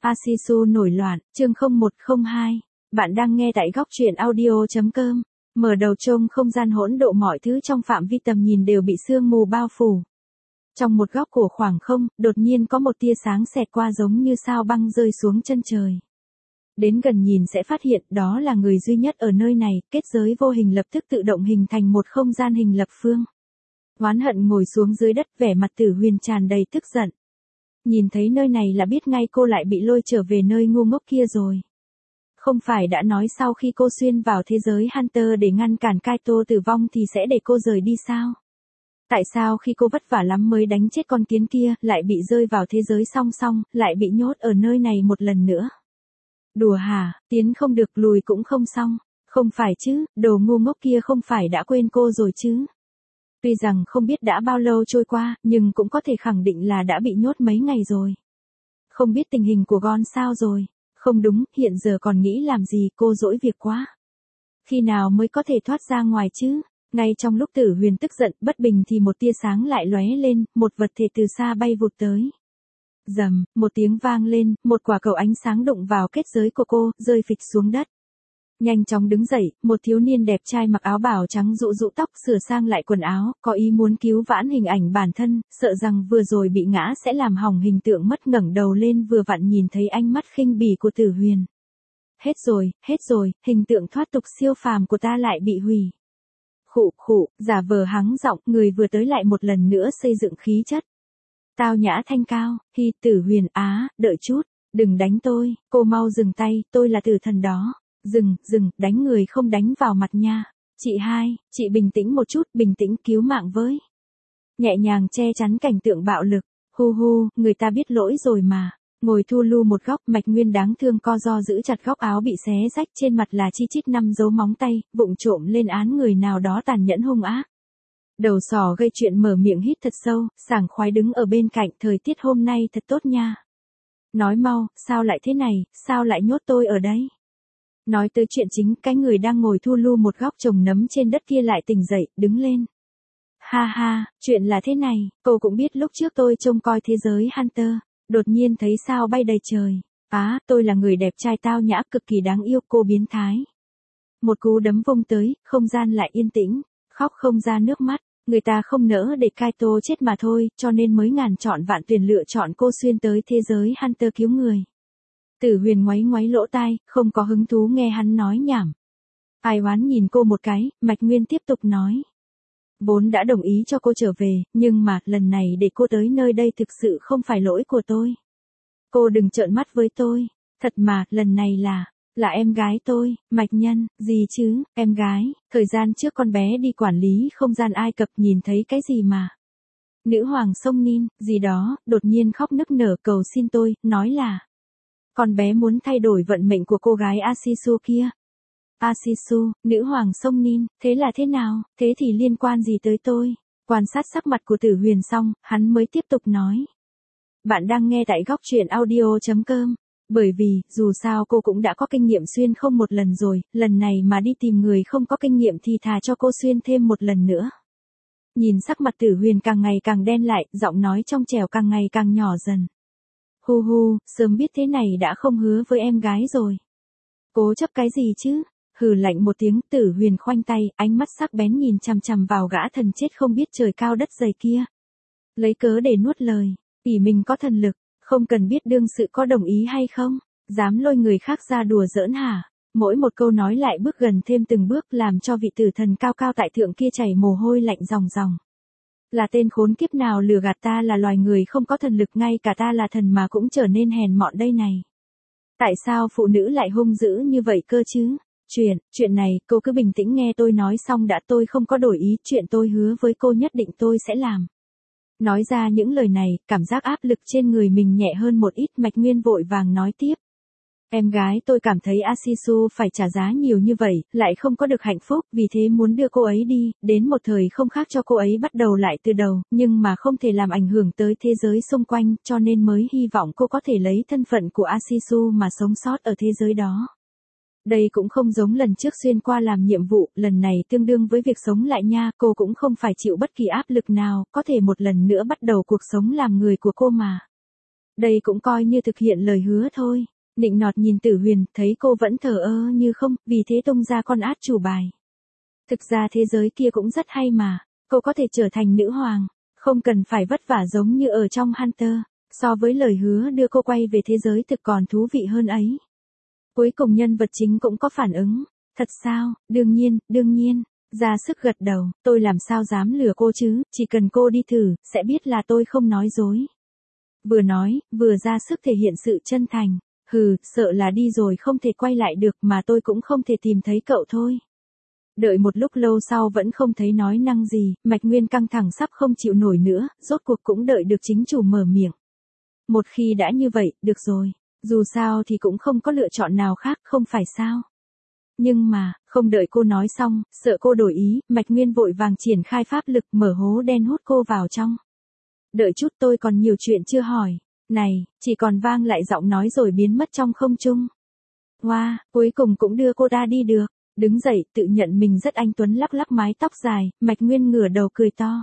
Asisu nổi loạn, chương 0102. Bạn đang nghe tại góc truyện audio.com. Mở đầu trông không gian hỗn độn, mọi thứ trong phạm vi tầm nhìn đều bị sương mù bao phủ. Trong một góc của khoảng không, đột nhiên có một tia sáng xẹt qua giống như sao băng rơi xuống chân trời. Đến gần nhìn sẽ phát hiện đó là người duy nhất ở nơi này, kết giới vô hình lập tức tự động hình thành một không gian hình lập phương. Oán hận ngồi xuống dưới đất, vẻ mặt Tử Huyền tràn đầy tức giận. Nhìn thấy nơi này là biết ngay cô lại bị lôi trở về nơi ngu ngốc kia rồi. Không phải đã nói sau khi cô xuyên vào thế giới Hunter để ngăn cản Kaito tử vong thì sẽ để cô rời đi sao? Tại sao khi cô vất vả lắm mới đánh chết con kiến kia, lại bị rơi vào thế giới song song, lại bị nhốt ở nơi này một lần nữa? Đùa hả, tiến không được lùi cũng không xong. Không phải chứ, đồ ngu ngốc kia không phải đã quên cô rồi chứ? Tuy rằng không biết đã bao lâu trôi qua, nhưng cũng có thể khẳng định là đã bị nhốt mấy ngày rồi. Không biết tình hình của Gon sao rồi? Không đúng, hiện giờ còn nghĩ làm gì, cô dỗi việc quá. Khi nào mới có thể thoát ra ngoài chứ? Ngay trong lúc Tử Huyền tức giận, bất bình thì một tia sáng lại lóe lên, một vật thể từ xa bay vụt tới. Rầm, một tiếng vang lên, một quả cầu ánh sáng đụng vào kết giới của cô, rơi phịch xuống đất. Nhanh chóng đứng dậy, một thiếu niên đẹp trai mặc áo bào trắng rũ tóc, sửa sang lại quần áo, có ý muốn cứu vãn hình ảnh bản thân, sợ rằng vừa rồi bị ngã sẽ làm hỏng hình tượng mất, ngẩng đầu lên vừa vặn nhìn thấy ánh mắt khinh bỉ của Tử Huyền. Hết rồi, hình tượng thoát tục siêu phàm của ta lại bị hủy. Khụ, giả vờ hắng giọng, người vừa tới lại một lần nữa xây dựng khí chất. Tao nhã thanh cao, Tử Huyền đợi chút, đừng đánh tôi, cô mau dừng tay, tôi là tử thần đó. Dừng, đánh người không đánh vào mặt nha. Chị hai, chị bình tĩnh một chút, bình tĩnh cứu mạng với. Nhẹ nhàng che chắn cảnh tượng bạo lực. Hu, người ta biết lỗi rồi mà. Ngồi thu lu một góc, Mạch Nguyên đáng thương co ro giữ chặt góc áo bị xé rách, trên mặt là chi chít 5 dấu móng tay, vụng trộm lên án người nào đó tàn nhẫn hung ác. Đầu sỏ gây chuyện mở miệng hít thật sâu, sảng khoái đứng ở bên cạnh, thời tiết hôm nay thật tốt nha. Nói mau, sao lại thế này, sao lại nhốt tôi ở đây? Nói tới chuyện chính, cái người đang ngồi thu lu một góc trồng nấm trên đất kia lại tỉnh dậy, đứng lên. Ha, chuyện là thế này, cô cũng biết lúc trước tôi trông coi thế giới Hunter, đột nhiên thấy sao bay đầy trời. Tôi là người đẹp trai tao nhã cực kỳ đáng yêu, cô biến thái. Một cú đấm vung tới, không gian lại yên tĩnh, khóc không ra nước mắt, người ta không nỡ để Kaito chết mà thôi, cho nên mới ngàn chọn vạn tuyển lựa chọn cô xuyên tới thế giới Hunter cứu người. Tử Huyền ngoáy lỗ tai, không có hứng thú nghe hắn nói nhảm. Ai oán nhìn cô một cái, Mạch Nguyên tiếp tục nói. Vốn đã đồng ý cho cô trở về, nhưng mà, lần này để cô tới nơi đây thực sự không phải lỗi của tôi. Cô đừng trợn mắt với tôi. Thật mà, lần này là em gái tôi, Mạch Nhân, gì chứ, em gái, thời gian trước con bé đi quản lý không gian Ai Cập nhìn thấy cái gì mà. Nữ hoàng sông Nin, gì đó, đột nhiên khóc nức nở cầu xin tôi, nói là. Con bé muốn thay đổi vận mệnh của cô gái Asisu kia. Asisu, nữ hoàng sông Nin, thế là thế nào, thế thì liên quan gì tới tôi? Quan sát sắc mặt của Tử Huyền xong, hắn mới tiếp tục nói. Bạn đang nghe tại góc truyện audio.com. Bởi vì, dù sao cô cũng đã có kinh nghiệm xuyên không một lần rồi, lần này mà đi tìm người không có kinh nghiệm thì thà cho cô xuyên thêm một lần nữa. Nhìn sắc mặt Tử Huyền càng ngày càng đen lại, giọng nói trong trẻo càng ngày càng nhỏ dần. Hu, sớm biết thế này đã không hứa với em gái rồi. Cố chấp cái gì chứ? Hừ lạnh một tiếng, Tử Huyền khoanh tay, ánh mắt sắc bén nhìn chằm chằm vào gã thần chết không biết trời cao đất dày kia. Lấy cớ để nuốt lời, ỷ mình có thần lực, không cần biết đương sự có đồng ý hay không, dám lôi người khác ra đùa giỡn hả? Mỗi một câu nói lại bước gần thêm từng bước làm cho vị tử thần cao cao tại thượng kia chảy mồ hôi lạnh ròng ròng. Là tên khốn kiếp nào lừa gạt ta là loài người không có thần lực, ngay cả ta là thần mà cũng trở nên hèn mọn đây này. Tại sao phụ nữ lại hung dữ như vậy cơ chứ? Chuyện này, cô cứ bình tĩnh nghe tôi nói xong đã, tôi không có đổi ý, chuyện tôi hứa với cô nhất định tôi sẽ làm. Nói ra những lời này, cảm giác áp lực trên người mình nhẹ hơn một ít, Mạch Nguyên vội vàng nói tiếp. Em gái tôi cảm thấy Asisu phải trả giá nhiều như vậy, lại không có được hạnh phúc, vì thế muốn đưa cô ấy đi, đến một thời không khác cho cô ấy bắt đầu lại từ đầu, nhưng mà không thể làm ảnh hưởng tới thế giới xung quanh, cho nên mới hy vọng cô có thể lấy thân phận của Asisu mà sống sót ở thế giới đó. Đây cũng không giống lần trước xuyên qua làm nhiệm vụ, lần này tương đương với việc sống lại nha, cô cũng không phải chịu bất kỳ áp lực nào, có thể một lần nữa bắt đầu cuộc sống làm người của cô mà. Đây cũng coi như thực hiện lời hứa thôi. Nịnh nọt nhìn Tử Huyền, thấy cô vẫn thờ ơ như không, vì thế tung ra con át chủ bài. Thực ra thế giới kia cũng rất hay mà, cô có thể trở thành nữ hoàng, không cần phải vất vả giống như ở trong Hunter, so với lời hứa đưa cô quay về thế giới thực còn thú vị hơn ấy. Cuối cùng nhân vật chính cũng có phản ứng, thật sao, đương nhiên, ra sức gật đầu, tôi làm sao dám lừa cô chứ, chỉ cần cô đi thử, sẽ biết là tôi không nói dối. Vừa nói, vừa ra sức thể hiện sự chân thành, sợ là đi rồi không thể quay lại được mà tôi cũng không thể tìm thấy cậu thôi. Đợi một lúc lâu sau vẫn không thấy nói năng gì, Mạch Nguyên căng thẳng sắp không chịu nổi nữa, rốt cuộc cũng đợi được chính chủ mở miệng. Một khi đã như vậy, được rồi, dù sao thì cũng không có lựa chọn nào khác, không phải sao. Nhưng mà, không đợi cô nói xong, sợ cô đổi ý, Mạch Nguyên vội vàng triển khai pháp lực mở hố đen hút cô vào trong. Đợi chút, tôi còn nhiều chuyện chưa hỏi. Này, chỉ còn vang lại giọng nói rồi biến mất trong không trung. Wow, cuối cùng cũng đưa cô ta đi được. Đứng dậy, tự nhận mình rất anh tuấn, lắc lắc mái tóc dài, Mạch Nguyên ngửa đầu cười to.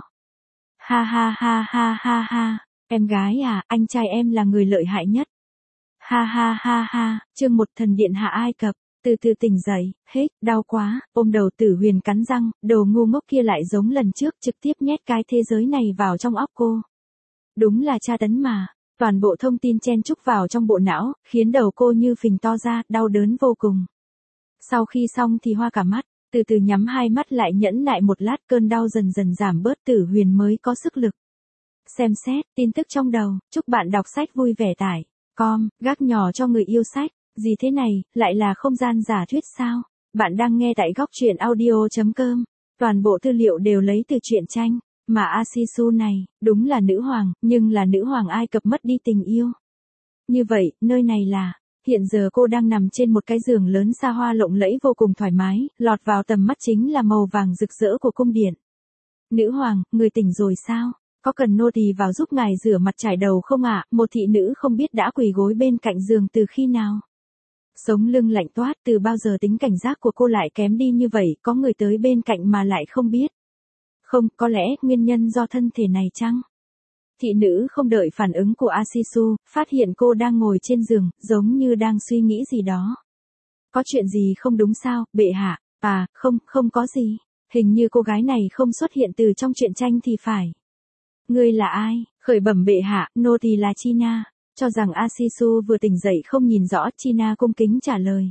Ha ha ha ha ha ha, em gái à, anh trai em là người lợi hại nhất. Ha ha ha ha, chương 1 thần điện hạ Ai Cập. Từ từ tỉnh dậy, hết, đau quá, ôm đầu Tử Huyền cắn răng, đồ ngu ngốc kia lại giống lần trước trực tiếp nhét cái thế giới này vào trong óc cô. Đúng là tra tấn mà, toàn bộ thông tin chen chúc vào trong bộ não, khiến đầu cô như phình to ra, đau đớn vô cùng. Sau khi xong thì hoa cả mắt, từ từ nhắm hai mắt lại nhẫn nại một lát, cơn đau dần dần giảm bớt, Tử Huyền mới có sức lực. Xem xét, tin tức trong đầu, chúc bạn đọc sách vui vẻ tải. Gác nhỏ cho người yêu sách. Gì thế này, lại là không gian giả thuyết sao? Bạn đang nghe tại góc truyện audio.com. Toàn bộ tư liệu đều lấy từ truyện tranh. Mà Asisu này, đúng là nữ hoàng, nhưng là nữ hoàng Ai Cập mất đi tình yêu. Như vậy, nơi này là... Hiện giờ cô đang nằm trên một cái giường lớn xa hoa lộng lẫy vô cùng thoải mái, lọt vào tầm mắt chính là màu vàng rực rỡ của cung điện. Nữ hoàng, người tỉnh rồi sao? Có cần nô tỳ vào giúp ngài rửa mặt trải đầu không ạ? Một thị nữ không biết đã quỳ gối bên cạnh giường từ khi nào. Sống lưng lạnh toát, từ bao giờ tính cảnh giác của cô lại kém đi như vậy, có người tới bên cạnh mà lại không biết. Không, có lẽ nguyên nhân do thân thể này chăng? Thị nữ không đợi phản ứng của Asisu, phát hiện cô đang ngồi trên giường, giống như đang suy nghĩ gì đó. Có chuyện gì không đúng sao, bệ hạ? À, không có gì. Hình như cô gái này không xuất hiện từ trong truyện tranh thì phải. Ngươi là ai? Khởi bẩm bệ hạ, nô tỳ là China. Cho rằng Asisu vừa tỉnh dậy không nhìn rõ, China cung kính trả lời.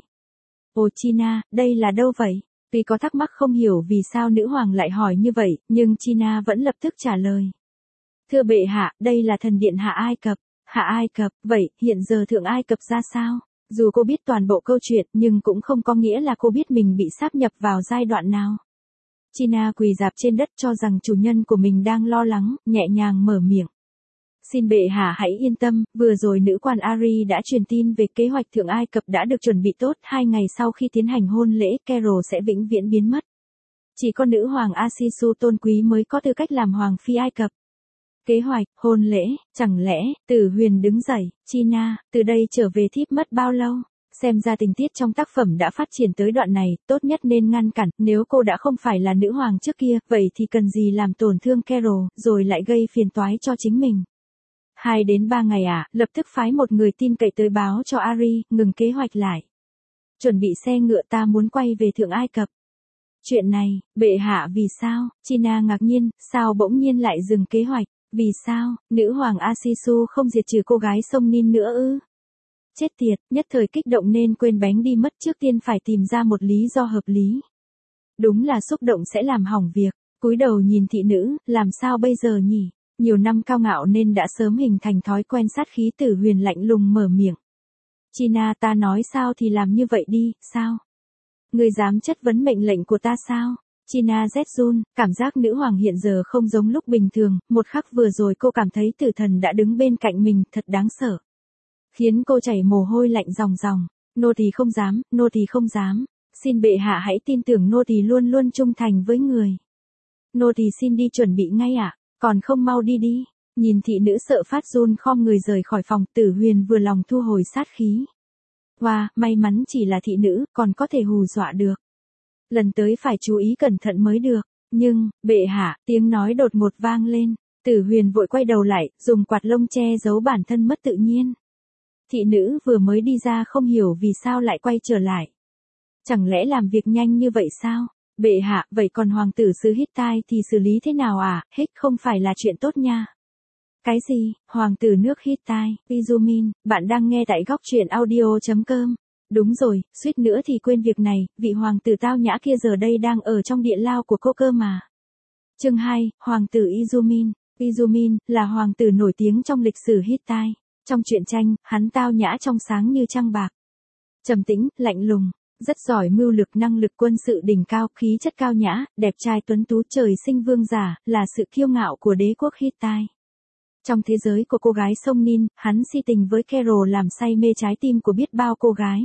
Ồ China, đây là đâu vậy? Tuy có thắc mắc không hiểu vì sao nữ hoàng lại hỏi như vậy, nhưng China vẫn lập tức trả lời. Thưa bệ hạ, đây là thần điện hạ Ai Cập. Hạ Ai Cập, vậy, hiện giờ thượng Ai Cập ra sao? Dù cô biết toàn bộ câu chuyện, nhưng cũng không có nghĩa là cô biết mình bị sáp nhập vào giai đoạn nào. China quỳ rạp trên đất cho rằng chủ nhân của mình đang lo lắng, nhẹ nhàng mở miệng. Xin bệ hạ hãy yên tâm, vừa rồi nữ quan Ari đã truyền tin về kế hoạch thượng Ai Cập đã được chuẩn bị tốt, 2 ngày sau khi tiến hành hôn lễ, Carol sẽ vĩnh viễn biến mất. Chỉ có nữ hoàng Asisu tôn quý mới có tư cách làm hoàng phi Ai Cập. Kế hoạch, hôn lễ, chẳng lẽ, Tử Huyền đứng dậy, China, từ đây trở về thiếp mất bao lâu? Xem ra tình tiết trong tác phẩm đã phát triển tới đoạn này, tốt nhất nên ngăn cản, nếu cô đã không phải là nữ hoàng trước kia, vậy thì cần gì làm tổn thương Carol, rồi lại gây phiền toái cho chính mình. 2 đến 3 ngày lập tức phái một người tin cậy tới báo cho Ari, ngừng kế hoạch lại. Chuẩn bị xe ngựa, ta muốn quay về thượng Ai Cập. Chuyện này, bệ hạ vì sao? China ngạc nhiên, sao bỗng nhiên lại dừng kế hoạch? Vì sao, nữ hoàng Asisu không diệt trừ cô gái sông Nin nữa ư? Chết tiệt, nhất thời kích động nên quên bánh đi mất, trước tiên phải tìm ra một lý do hợp lý. Đúng là xúc động sẽ làm hỏng việc. Cúi đầu nhìn thị nữ, làm sao bây giờ nhỉ? Nhiều năm cao ngạo nên đã sớm hình thành thói quen sát khí. Tử Huyền lạnh lùng mở miệng. China, ta nói sao thì làm như vậy đi, sao? Ngươi dám chất vấn mệnh lệnh của ta sao? China rét run, cảm giác nữ hoàng hiện giờ không giống lúc bình thường, một khắc vừa rồi cô cảm thấy tử thần đã đứng bên cạnh mình, thật đáng sợ. Khiến cô chảy mồ hôi lạnh ròng ròng. Nô tỳ không dám, nô tỳ không dám. Xin bệ hạ hãy tin tưởng nô tỳ luôn luôn trung thành với người. Nô tỳ xin đi chuẩn bị ngay ạ, còn không mau đi đi. Nhìn thị nữ sợ phát run khom người rời khỏi phòng, Tử Huyền vừa lòng thu hồi sát khí. Wow, may mắn chỉ là thị nữ, còn có thể hù dọa được. Lần tới phải chú ý cẩn thận mới được. Nhưng, bệ hạ, tiếng nói đột ngột vang lên. Tử Huyền vội quay đầu lại, dùng quạt lông che giấu bản thân mất tự nhiên. Thị nữ vừa mới đi ra không hiểu vì sao lại quay trở lại. Chẳng lẽ làm việc nhanh như vậy sao? Bệ hạ, vậy còn hoàng tử xứ Hittite thì xử lý thế nào à? Hết không phải là chuyện tốt nha. Cái gì? Hoàng tử nước Hittite, Izumin, bạn đang nghe tại góc truyện audio.com. Đúng rồi, suýt nữa thì quên việc này, vị hoàng tử tao nhã kia giờ đây đang ở trong địa lao của cô cơ mà. Chương 2, Hoàng tử Izumin. Izumin là hoàng tử nổi tiếng trong lịch sử Hittite. Trong truyện tranh, hắn tao nhã trong sáng như trăng bạc. Trầm tĩnh, lạnh lùng, rất giỏi mưu lược, năng lực quân sự đỉnh cao, khí chất cao nhã, đẹp trai tuấn tú, trời sinh vương giả, là sự kiêu ngạo của đế quốc Hittite. Trong thế giới của cô gái sông Nin, hắn si tình với Carol làm say mê trái tim của biết bao cô gái.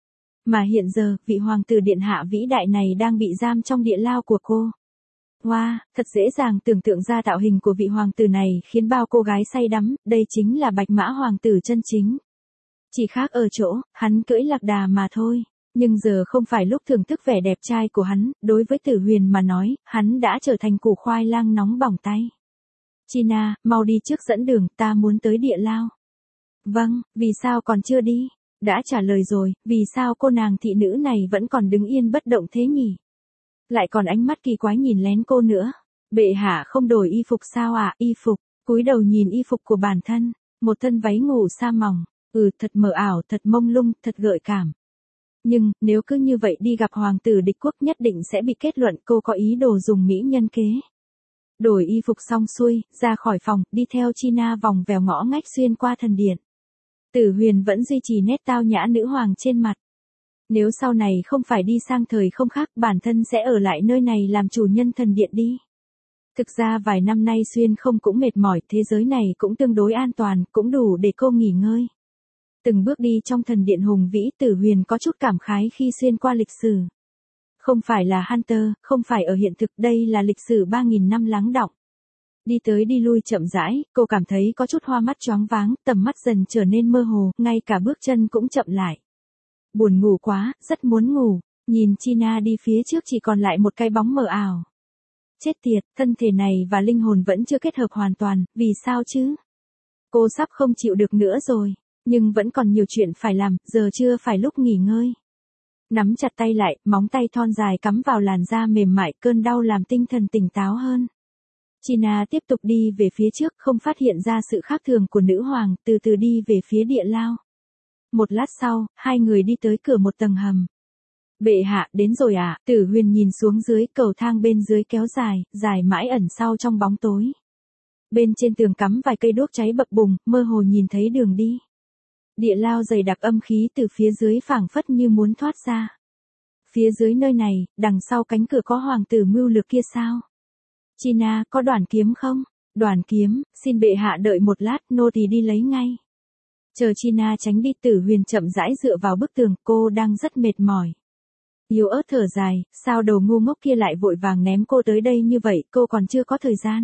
Mà hiện giờ, vị hoàng tử điện hạ vĩ đại này đang bị giam trong địa lao của cô. Wow, thật dễ dàng tưởng tượng ra tạo hình của vị hoàng tử này khiến bao cô gái say đắm, đây chính là bạch mã hoàng tử chân chính. Chỉ khác ở chỗ, hắn cưỡi lạc đà mà thôi. Nhưng giờ không phải lúc thưởng thức vẻ đẹp trai của hắn, đối với Tử Huyền mà nói, hắn đã trở thành củ khoai lang nóng bỏng tay. China, mau đi trước dẫn đường, ta muốn tới địa lao. Vâng, vì sao còn chưa đi? Đã trả lời rồi, vì sao cô nàng thị nữ này vẫn còn đứng yên bất động thế nhỉ? Lại còn ánh mắt kỳ quái nhìn lén cô nữa. Bệ hạ không đổi y phục sao à? Y phục, cúi đầu nhìn y phục của bản thân, một thân váy ngủ sa mỏng, thật mờ ảo, thật mông lung, thật gợi cảm. Nhưng, nếu cứ như vậy đi gặp hoàng tử địch quốc nhất định sẽ bị kết luận cô có ý đồ dùng mỹ nhân kế. Đổi y phục xong xuôi, ra khỏi phòng, đi theo China vòng vèo ngõ ngách xuyên qua thần điện. Tử Huyền vẫn duy trì nét tao nhã nữ hoàng trên mặt. Nếu sau này không phải đi sang thời không khác, bản thân sẽ ở lại nơi này làm chủ nhân thần điện đi. Thực ra vài năm nay xuyên không cũng mệt mỏi, thế giới này cũng tương đối an toàn, cũng đủ để cô nghỉ ngơi. Từng bước đi trong thần điện hùng vĩ, Tử Huyền có chút cảm khái khi xuyên qua lịch sử. Không phải là Hunter, không phải ở hiện thực, đây là lịch sử 3.000 năm lắng đọng. Đi tới đi lui chậm rãi, cô cảm thấy có chút hoa mắt choáng váng, tầm mắt dần trở nên mơ hồ, ngay cả bước chân cũng chậm lại. Buồn ngủ quá, rất muốn ngủ, nhìn China đi phía trước chỉ còn lại một cái bóng mờ ảo. Chết tiệt, thân thể này và linh hồn vẫn chưa kết hợp hoàn toàn, vì sao chứ? Cô sắp không chịu được nữa rồi, nhưng vẫn còn nhiều chuyện phải làm, giờ chưa phải lúc nghỉ ngơi. Nắm chặt tay lại, móng tay thon dài cắm vào làn da mềm mại, cơn đau làm tinh thần tỉnh táo hơn. China tiếp tục đi về phía trước, không phát hiện ra sự khác thường của nữ hoàng, từ từ đi về phía địa lao. Một lát sau, hai người đi tới cửa một tầng hầm. Bệ hạ, đến rồi à? Tử Huyền nhìn xuống dưới, cầu thang bên dưới kéo dài, dài mãi ẩn sau trong bóng tối. Bên trên tường cắm vài cây đuốc cháy bập bùng, mơ hồ nhìn thấy đường đi. Địa lao dày đặc âm khí từ phía dưới phảng phất như muốn thoát ra. Phía dưới nơi này, đằng sau cánh cửa có hoàng tử mưu lược kia sao? China, có đoàn kiếm không? Đoàn kiếm, xin bệ hạ đợi một lát, nô tỳ đi lấy ngay. Chờ China tránh đi, Tử Huyền chậm rãi dựa vào bức tường, cô đang rất mệt mỏi. Yếu ớt thở dài, sao đầu ngu ngốc kia lại vội vàng ném cô tới đây như vậy, cô còn chưa có thời gian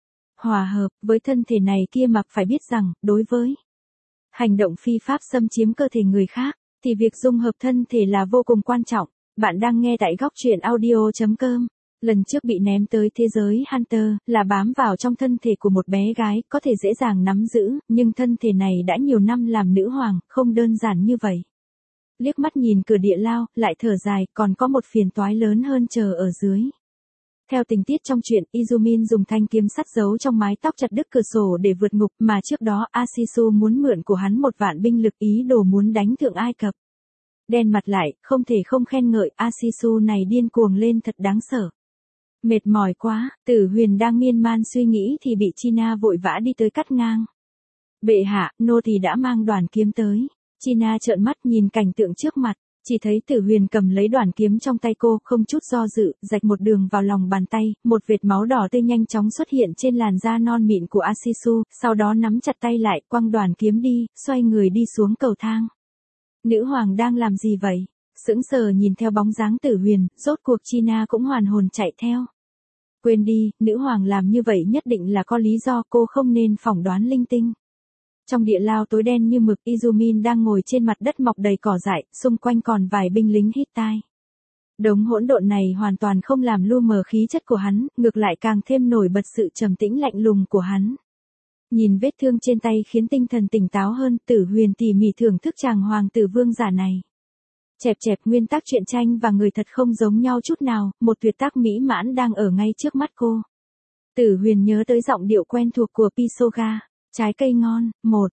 hòa hợp với thân thể này kia mà phải biết rằng, đối với hành động phi pháp xâm chiếm cơ thể người khác, thì việc dung hợp thân thể là vô cùng quan trọng. Bạn đang nghe tại góc truyện audio.com. Lần trước bị ném tới thế giới Hunter, là bám vào trong thân thể của một bé gái, có thể dễ dàng nắm giữ, nhưng thân thể này đã nhiều năm làm nữ hoàng, không đơn giản như vậy. Liếc mắt nhìn cửa địa lao, lại thở dài, còn có một phiền toái lớn hơn chờ ở dưới. Theo tình tiết trong truyện, Izumin dùng thanh kiếm sắt giấu trong mái tóc chặt đứt cửa sổ để vượt ngục, mà trước đó Asisu muốn mượn của hắn 1.000.000 binh lực, ý đồ muốn đánh Thượng Ai Cập. Đen mặt lại, không thể không khen ngợi, Asisu này điên cuồng lên thật đáng sợ. Mệt mỏi quá, Tử Huyền đang miên man suy nghĩ thì bị China vội vã đi tới cắt ngang. Bệ hạ, nô tỳ đã mang đoàn kiếm tới. China trợn mắt nhìn cảnh tượng trước mặt, chỉ thấy Tử Huyền cầm lấy đoàn kiếm trong tay cô, không chút do dự, rạch một đường vào lòng bàn tay, một vệt máu đỏ tươi nhanh chóng xuất hiện trên làn da non mịn của Asisu, sau đó nắm chặt tay lại, quăng đoàn kiếm đi, xoay người đi xuống cầu thang. Nữ hoàng đang làm gì vậy? Sững sờ nhìn theo bóng dáng Tử Huyền, rốt cuộc China cũng hoàn hồn chạy theo. Quên đi, nữ hoàng làm như vậy nhất định là có lý do, cô không nên phỏng đoán linh tinh. Trong địa lao tối đen như mực, Izumin đang ngồi trên mặt đất mọc đầy cỏ dại, xung quanh còn vài binh lính Hittite. Đống hỗn độn này hoàn toàn không làm lu mờ khí chất của hắn, ngược lại càng thêm nổi bật sự trầm tĩnh lạnh lùng của hắn. Nhìn vết thương trên tay khiến tinh thần tỉnh táo hơn, Tử Huyền tỉ mỉ thưởng thức chàng hoàng tử vương giả này. Chẹp chẹp, nguyên tác truyện tranh và người thật không giống nhau chút nào, một tuyệt tác mỹ mãn đang ở ngay trước mắt cô. Tử Huyền nhớ tới giọng điệu quen thuộc của Pisoga. Trái cây ngon,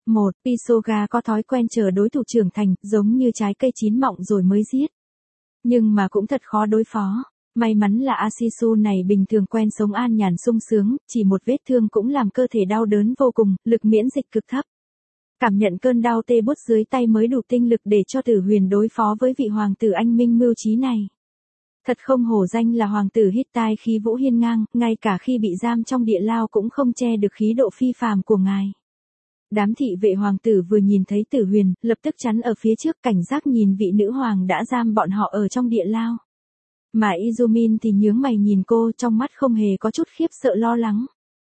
Pisoga có thói quen chờ đối thủ trưởng thành, giống như trái cây chín mọng rồi mới giết. Nhưng mà cũng thật khó đối phó. May mắn là Asisu này bình thường quen sống an nhàn sung sướng, chỉ một vết thương cũng làm cơ thể đau đớn vô cùng, lực miễn dịch cực thấp. Cảm nhận cơn đau tê buốt dưới tay mới đủ tinh lực để cho Tử Huyền đối phó với vị hoàng tử anh minh mưu trí này. Thật không hổ danh là hoàng tử Hittite khí vũ hiên ngang, ngay cả khi bị giam trong địa lao cũng không che được khí độ phi phàm của ngài. Đám thị vệ hoàng tử vừa nhìn thấy Tử Huyền, lập tức chắn ở phía trước, cảnh giác nhìn vị nữ hoàng đã giam bọn họ ở trong địa lao. Mà Izumin thì nhướng mày nhìn cô, trong mắt không hề có chút khiếp sợ lo lắng.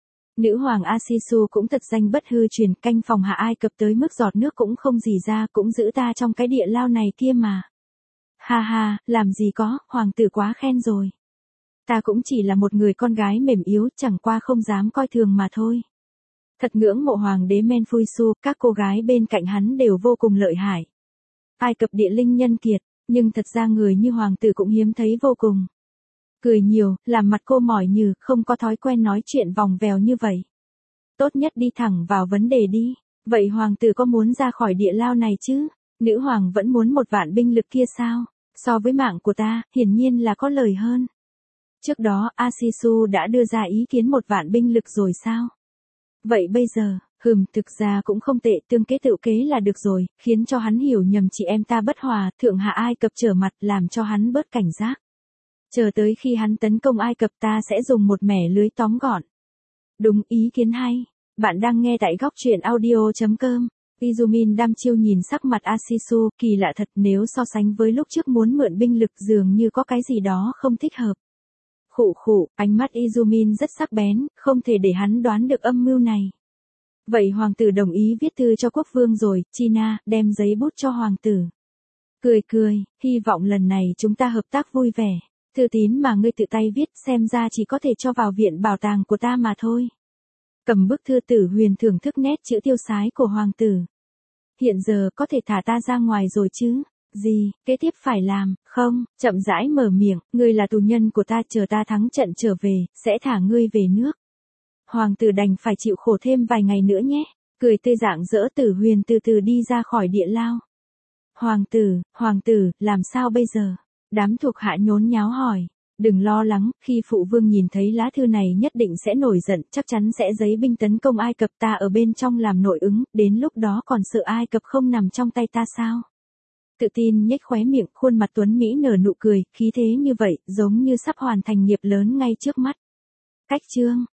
Nữ hoàng Asisu cũng thật danh bất hư truyền, canh phòng Hạ Ai Cập tới mức giọt nước cũng không rỉ ra, cũng giữ ta trong cái địa lao này kia mà. Ha ha, làm gì có, hoàng tử quá khen rồi. Ta cũng chỉ là một người con gái mềm yếu, chẳng qua không dám coi thường mà thôi. Thật ngưỡng mộ hoàng đế Menfuisu, các cô gái bên cạnh hắn đều vô cùng lợi hại. Ai Cập địa linh nhân kiệt, nhưng thật ra người như hoàng tử cũng hiếm thấy vô cùng. Cười nhiều, làm mặt cô mỏi nhừ, không có thói quen nói chuyện vòng vèo như vậy. Tốt nhất đi thẳng vào vấn đề đi. Vậy hoàng tử có muốn ra khỏi địa lao này chứ? Nữ hoàng vẫn muốn 1.000 binh lực kia sao? So với mạng của ta, hiển nhiên là có lời hơn. Trước đó, Asisu đã đưa ra ý kiến 1.000 binh lực rồi sao? Vậy bây giờ, thực ra cũng không tệ, tương kế tự kế là được rồi, khiến cho hắn hiểu nhầm chị em ta bất hòa, thượng hạ Ai Cập trở mặt, làm cho hắn bớt cảnh giác. Chờ tới khi hắn tấn công Ai Cập ta sẽ dùng một mẻ lưới tóm gọn. Đúng, ý kiến hay. Bạn đang nghe tại góc truyện audio.com. Izumin đăm chiêu nhìn sắc mặt Asisu, kỳ lạ thật, nếu so sánh với lúc trước muốn mượn binh lực dường như có cái gì đó không thích hợp. Khụ, ánh mắt Izumin rất sắc bén, không thể để hắn đoán được âm mưu này. Vậy hoàng tử đồng ý viết thư cho quốc vương rồi, China, đem giấy bút cho hoàng tử. Cười, hy vọng lần này chúng ta hợp tác vui vẻ. Thư tín mà ngươi tự tay viết xem ra chỉ có thể cho vào viện bảo tàng của ta mà thôi. Cầm bức thư, Tử Huyền thưởng thức nét chữ tiêu sái của hoàng tử. Hiện giờ có thể thả ta ra ngoài rồi chứ? Gì, kế tiếp phải làm, không, chậm rãi mở miệng, ngươi là tù nhân của ta, chờ ta thắng trận trở về, sẽ thả ngươi về nước. Hoàng tử đành phải chịu khổ thêm vài ngày nữa nhé. Cười tươi rạng rỡ, Tử Huyền từ từ đi ra khỏi địa lao. Hoàng tử, làm sao bây giờ? Đám thuộc hạ nhốn nháo hỏi. Đừng lo lắng, khi phụ vương nhìn thấy lá thư này nhất định sẽ nổi giận, chắc chắn sẽ giấy binh tấn công Ai Cập, ta ở bên trong làm nội ứng, đến lúc đó còn sợ Ai Cập không nằm trong tay ta sao? Tự tin nhếch khóe miệng, khuôn mặt tuấn Mỹ nở nụ cười, khí thế như vậy, giống như sắp hoàn thành nghiệp lớn ngay trước mắt. Cách chương